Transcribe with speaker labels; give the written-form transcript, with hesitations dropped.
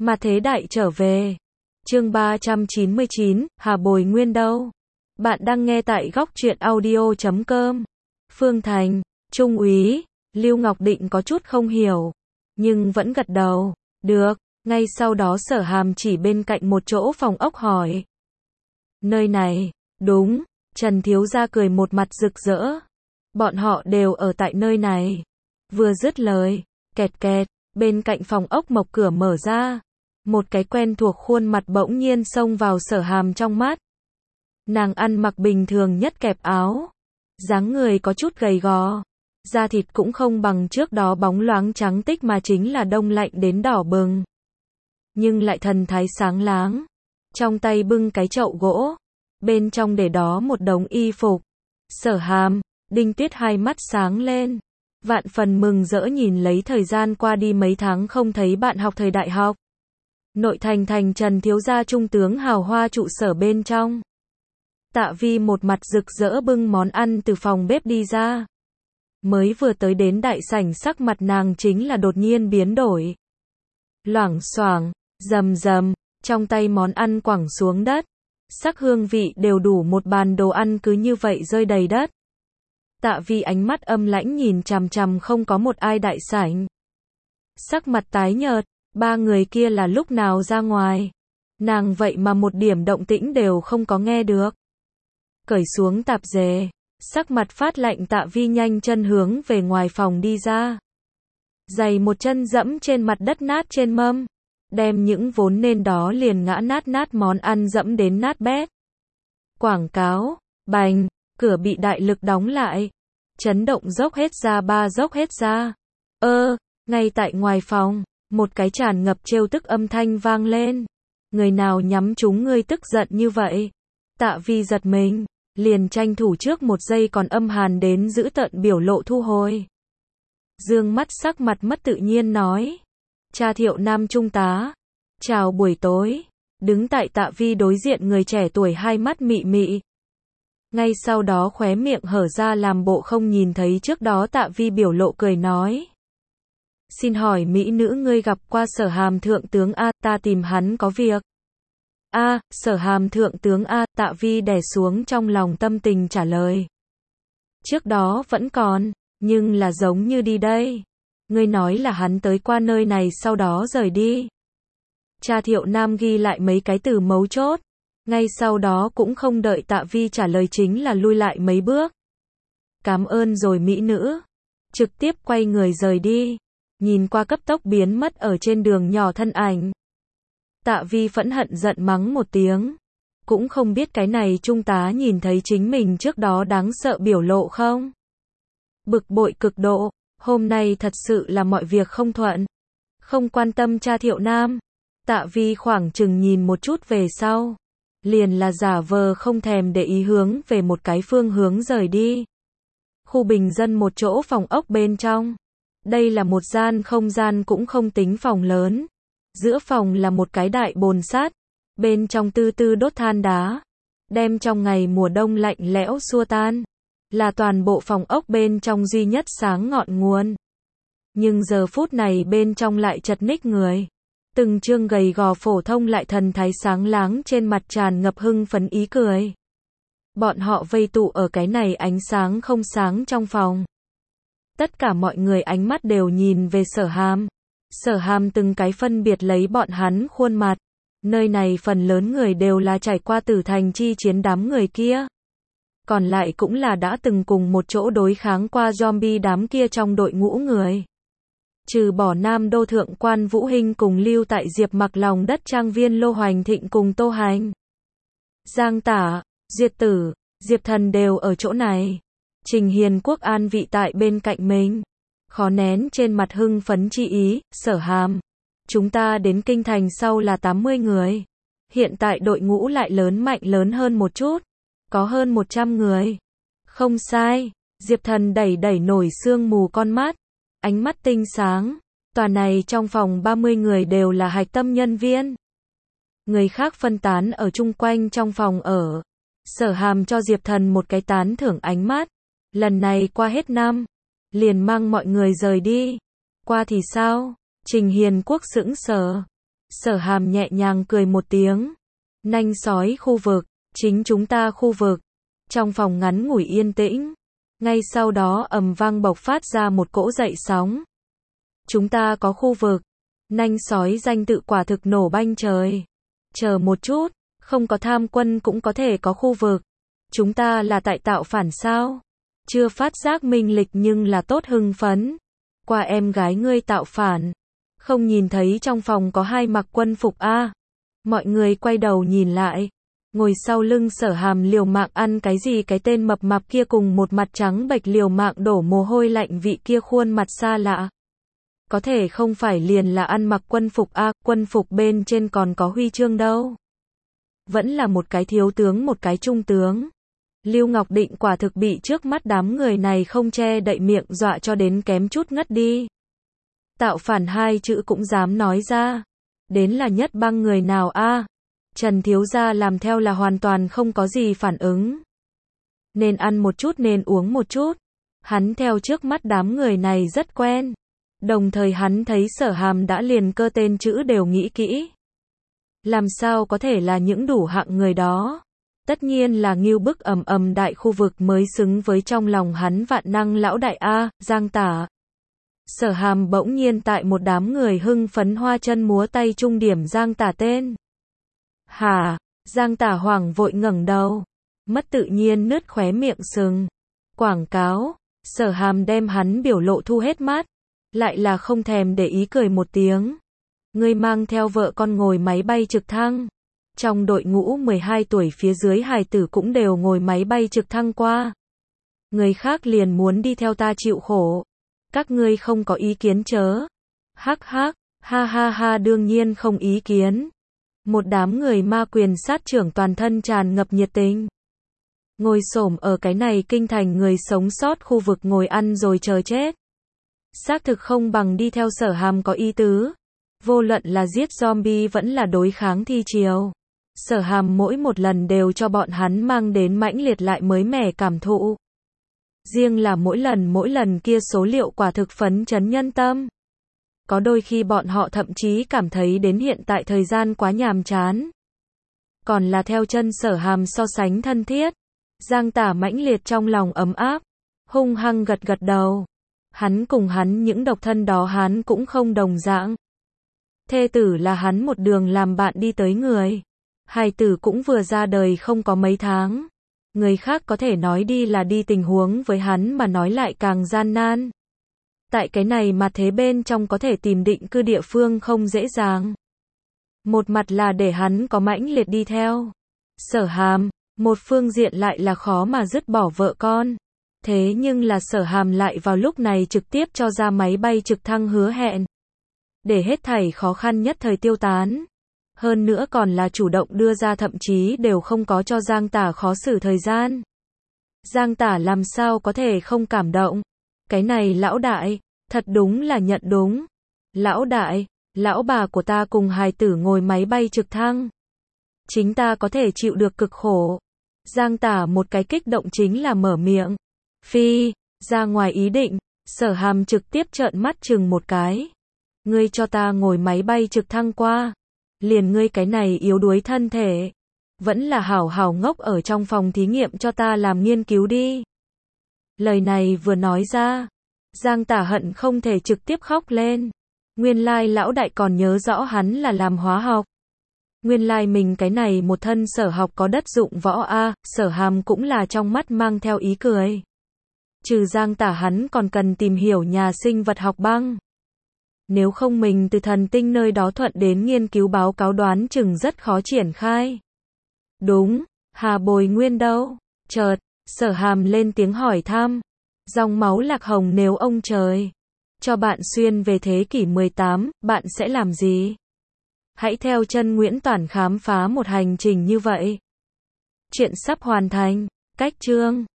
Speaker 1: Mà thế đại trở về. Chương 399, Hà Bồi Nguyên đâu? Bạn đang nghe tại góc truyện audio.com. Phương Thành, Trung úy, Lưu Ngọc Định có chút không hiểu, nhưng vẫn gật đầu. Được. Ngay sau đó Sở Hàm chỉ bên cạnh một chỗ phòng ốc hỏi. Nơi này, đúng. Trần thiếu gia cười một mặt rực rỡ. Bọn họ đều ở tại nơi này. Vừa dứt lời, kẹt kẹt, bên cạnh phòng ốc mộc cửa mở ra. Một cái quen thuộc khuôn mặt bỗng nhiên xông vào Sở Hàm trong mắt. Nàng ăn mặc bình thường nhất kẹp áo. Dáng người có chút gầy gò. Da thịt cũng không bằng trước đó bóng loáng trắng tích mà chính là đông lạnh đến đỏ bừng. Nhưng lại thần thái sáng láng. Trong tay bưng cái chậu gỗ. Bên trong để đó một đống y phục. Sở Hàm, Đinh Tuyết hai mắt sáng lên. Vạn phần mừng rỡ nhìn lấy thời gian qua đi mấy tháng không thấy bạn học thời đại học. Nội thành thành Trần thiếu gia trung tướng hào hoa trụ sở bên trong. Tạ Vi một mặt rực rỡ bưng món ăn từ phòng bếp đi ra. Mới vừa tới đến đại sảnh sắc mặt nàng chính là đột nhiên biến đổi. Loảng xoảng, rầm rầm, trong tay món ăn quẳng xuống đất. Sắc hương vị đều đủ một bàn đồ ăn cứ như vậy rơi đầy đất. Tạ Vi ánh mắt âm lãnh nhìn chằm chằm không có một ai đại sảnh. Sắc mặt tái nhợt, ba người kia là lúc nào ra ngoài. Nàng vậy mà một điểm động tĩnh đều không có nghe được. Cởi xuống tạp dề, sắc mặt phát lạnh Tạ Vi nhanh chân hướng về ngoài phòng đi ra. Giày một chân dẫm trên mặt đất nát trên mâm. Đem những vốn nên đó liền ngã nát món ăn dẫm đến nát bét. Quảng cáo, bành, cửa bị đại lực đóng lại. Chấn động dốc hết ra ba dốc hết ra. Ngay tại ngoài phòng, một cái tràn ngập trêu tức âm thanh vang lên. Người nào nhắm chúng ngươi tức giận như vậy? Tạ Vi giật mình, liền tranh thủ trước một giây còn âm hàn đến giữ tợn biểu lộ thu hồi. Dương mắt sắc mặt mất tự nhiên nói. Cha Thiệu Nam trung tá. Chào buổi tối. Đứng tại Tạ Vi đối diện người trẻ tuổi hai mắt mị mị. Ngay sau đó khóe miệng hở ra làm bộ không nhìn thấy trước đó Tạ Vi biểu lộ cười nói. Xin hỏi mỹ nữ ngươi gặp qua Sở Hàm thượng tướng A, ta tìm hắn có việc. A, Sở Hàm thượng tướng A, Tạ Vi đè xuống trong lòng tâm tình trả lời. Trước đó vẫn còn, nhưng là giống như đi đây. Ngươi nói là hắn tới qua nơi này sau đó rời đi. Cha Thiệu Nam ghi lại mấy cái từ mấu chốt. Ngay sau đó cũng không đợi Tạ Vi trả lời chính là lui lại mấy bước. Cảm ơn rồi mỹ nữ. Trực tiếp quay người rời đi. Nhìn qua cấp tốc biến mất ở trên đường nhỏ thân ảnh. Tạ Vi phẫn hận giận mắng một tiếng. Cũng không biết cái này trung tá nhìn thấy chính mình trước đó đáng sợ biểu lộ không? Bực bội cực độ. Hôm nay thật sự là mọi việc không thuận. Không quan tâm cha Thiệu Nam. Tạ Vi khoảng chừng nhìn một chút về sau. Liền là giả vờ không thèm để ý hướng về một cái phương hướng rời đi. Khu bình dân một chỗ phòng ốc bên trong. Đây là một gian không gian cũng không tính phòng lớn. Giữa phòng là một cái đại bồn sát. Bên trong tư tư đốt than đá. Đem trong ngày mùa đông lạnh lẽo xua tan. Là toàn bộ phòng ốc bên trong duy nhất sáng ngọn nguồn. Nhưng giờ phút này bên trong lại chật ních người. Từng trương gầy gò phổ thông lại thần thái sáng láng trên mặt tràn ngập hưng phấn ý cười. Bọn họ vây tụ ở cái này ánh sáng không sáng trong phòng. Tất cả mọi người ánh mắt đều nhìn về Sở Hàm. Sở Hàm từng cái phân biệt lấy bọn hắn khuôn mặt. Nơi này phần lớn người đều là trải qua tử thành chi chiến đám người kia. Còn lại cũng là đã từng cùng một chỗ đối kháng qua zombie đám kia trong đội ngũ người. Trừ bỏ Nam Đô Thượng quan Vũ Hinh cùng lưu tại Diệp Mặc lòng đất trang viên Lô Hoành Thịnh cùng Tô Hành. Giang Tả, Diệt Tử, Diệp Thần đều ở chỗ này. Trình Hiền Quốc an vị tại bên cạnh mình. Khó nén trên mặt hưng phấn chi ý, Sở Hàm. Chúng ta đến kinh thành sau là 80 người. Hiện tại đội ngũ lại mạnh hơn một chút. Có hơn 100 người. Không sai. Diệp Thần đẩy nổi sương mù con mắt. Ánh mắt tinh sáng. Tòa này trong phòng 30 người đều là hạch tâm nhân viên. Người khác phân tán ở chung quanh trong phòng ở. Sở Hàm cho Diệp Thần một cái tán thưởng ánh mắt. Lần này qua hết năm. Liền mang mọi người rời đi. Qua thì sao? Trình Hiền Quốc sững sờ. Sở Hàm nhẹ nhàng cười một tiếng. Nanh sói khu vực, chính chúng ta khu vực. Trong phòng ngắn ngủi yên tĩnh. Ngay sau đó ầm vang bộc phát ra một cỗ dậy sóng. Chúng ta có khu vực. Nanh sói danh tự quả thực nổ banh trời. Chờ một chút, không có tham quân cũng có thể có khu vực. Chúng ta là tại tạo phản sao? Chưa phát giác minh lịch nhưng là tốt hưng phấn. Qua em gái ngươi tạo phản. Không nhìn thấy trong phòng có hai mặc quân phục a? Mọi người quay đầu nhìn lại. Ngồi sau lưng Sở Hàm liều mạng ăn cái gì cái tên mập mạp kia cùng một mặt trắng bệch liều mạng đổ mồ hôi lạnh vị kia khuôn mặt xa lạ. Có thể không phải liền là ăn mặc quân phục a, quân phục bên trên còn có huy chương đâu. Vẫn là một cái thiếu tướng một cái trung tướng. Lưu Ngọc Định quả thực bị trước mắt đám người này không che đậy miệng dọa cho đến kém chút ngất đi. Tạo phản hai chữ cũng dám nói ra. Đến là Nhất Bang người nào a? Trần thiếu gia làm theo là hoàn toàn không có gì phản ứng. Nên ăn một chút nên uống một chút. Hắn theo trước mắt đám người này rất quen. Đồng thời hắn thấy Sở Hàm đã liền cơ tên chữ đều nghĩ kỹ. Làm sao có thể là những đủ hạng người đó? Tất nhiên là Ngưu Bức đại khu vực mới xứng với trong lòng hắn vạn năng lão đại a, Giang Tả. Sở Hàm bỗng nhiên tại một đám người hưng phấn hoa chân múa tay trung điểm Giang Tả tên. Hả? Giang Tả hoảng vội ngẩng đầu, mất tự nhiên nứt khóe miệng sừng. Quảng cáo. Sở Hàm đem hắn biểu lộ thu hết mắt, lại là không thèm để ý cười một tiếng. Ngươi mang theo vợ con ngồi máy bay trực thăng. Trong đội ngũ 12 tuổi phía dưới hài tử cũng đều ngồi máy bay trực thăng qua. Người khác liền muốn đi theo ta chịu khổ. Các ngươi không có ý kiến chớ. Hắc hắc, ha ha ha, đương nhiên không ý kiến. Một đám người ma quyền sát trưởng toàn thân tràn ngập nhiệt tình. Ngồi xổm ở cái này kinh thành người sống sót khu vực ngồi ăn rồi chờ chết. Xác thực không bằng đi theo Sở Hàm có ý tứ. Vô luận là giết zombie vẫn là đối kháng thi triều. Sở Hàm mỗi một lần đều cho bọn hắn mang đến mãnh liệt lại mới mẻ cảm thụ. Riêng là mỗi lần kia số liệu quả thực phấn chấn nhân tâm. Có đôi khi bọn họ thậm chí cảm thấy đến hiện tại thời gian quá nhàm chán. Còn là theo chân Sở Hàm so sánh thân thiết. Giang Tả mãnh liệt trong lòng ấm áp. Hung hăng gật gật đầu. Hắn cùng hắn những độc thân đó hắn cũng không đồng dạng. Thê tử là hắn một đường làm bạn đi tới người. Hài tử cũng vừa ra đời không có mấy tháng. Người khác có thể nói đi là đi tình huống với hắn mà nói lại càng gian nan. Tại cái này mà thế bên trong có thể tìm định cư địa phương không dễ dàng. Một mặt là để hắn có mãnh liệt đi theo. Sở Hàm, một phương diện lại là khó mà dứt bỏ vợ con. Thế nhưng là Sở Hàm lại vào lúc này trực tiếp cho ra máy bay trực thăng hứa hẹn. Để hết thảy khó khăn nhất thời tiêu tán. Hơn nữa còn là chủ động đưa ra thậm chí đều không có cho Giang Tả khó xử thời gian. Giang Tả làm sao có thể không cảm động. Cái này lão đại, thật đúng là nhận đúng. Lão đại, lão bà của ta cùng hài tử ngồi máy bay trực thăng. Chính ta có thể chịu được cực khổ. Giang Tả một cái kích động chính là mở miệng. Phi, ra ngoài ý định, Sở Hàm trực tiếp trợn mắt chừng một cái. Ngươi cho ta ngồi máy bay trực thăng qua. Liền ngươi cái này yếu đuối thân thể. Vẫn là hảo hảo ngốc ở trong phòng thí nghiệm cho ta làm nghiên cứu đi. Lời này vừa nói ra. Giang Tả hận không thể trực tiếp khóc lên. Nguyên lai lão đại còn nhớ rõ hắn là làm hóa học. Nguyên lai mình cái này một thân sở học có đất dụng võ a. Sở Hàm cũng là trong mắt mang theo ý cười. Trừ Giang Tả hắn còn cần tìm hiểu nhà sinh vật học băng. Nếu không mình từ thần tinh nơi đó thuận đến nghiên cứu báo cáo đoán chừng rất khó triển khai. Đúng, Hà Bồi Nguyên đâu? Chợt, Sở Hàm lên tiếng hỏi thăm. Dòng máu lạc hồng nếu ông trời cho bạn xuyên về thế kỷ 18, bạn sẽ làm gì? Hãy theo chân Nguyễn Toản khám phá một hành trình như vậy. Chuyện sắp hoàn thành. Cách chương